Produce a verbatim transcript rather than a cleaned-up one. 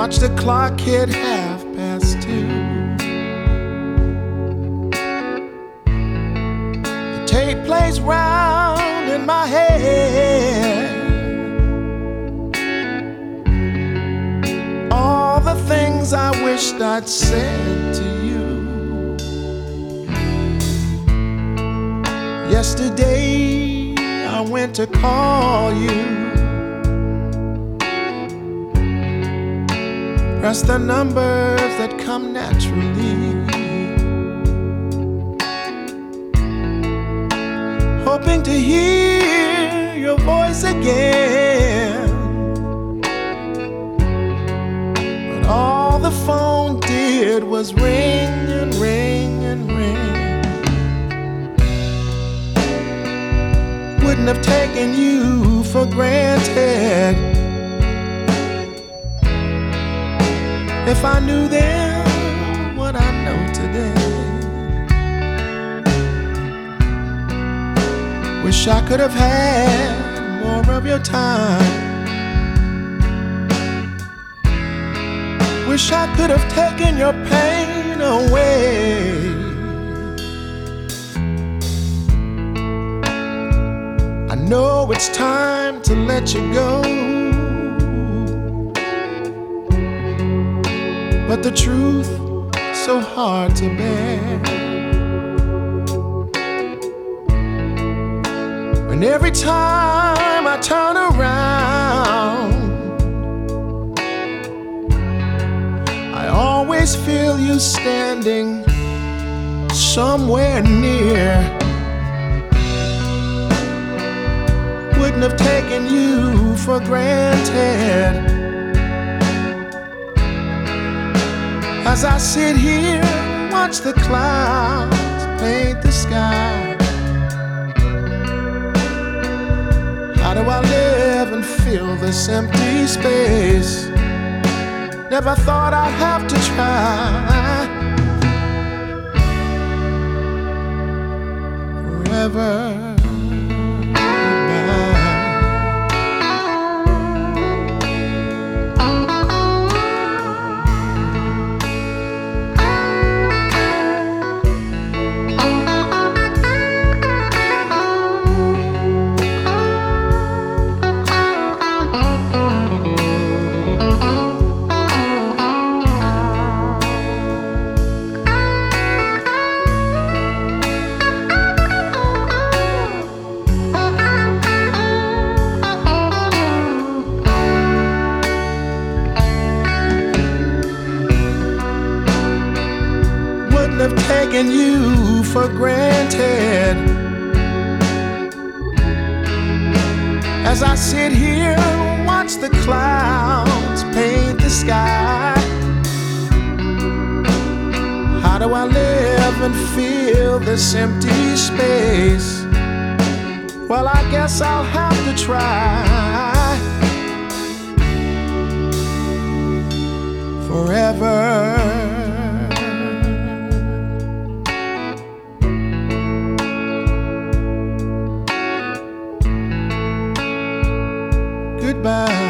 watch the clock hit half past two. The tape plays round in my head, all the things I wished I'd said to you. Yesterday I went to call you, press the numbers that come naturally, hoping to hear your voice again. But all the phone did was ring and ring and ring. Wouldn't have taken you for granted if I knew then what I know today. Wish I could have had more of your time. Wish I could have taken your pain away. I know it's time to let you go, but the truth so hard to bear. And every time I turn around, I always feel you standing somewhere near. Wouldn't have taken you for granted as I sit here and watch the clouds paint the sky. How do I live and fill this empty space? Never thought I'd have to try. Forever. Have taken you for granted as I sit here and watch the clouds paint the sky. How do I live and feel this empty space? Well, I guess I'll have to try. Forever. Goodbye.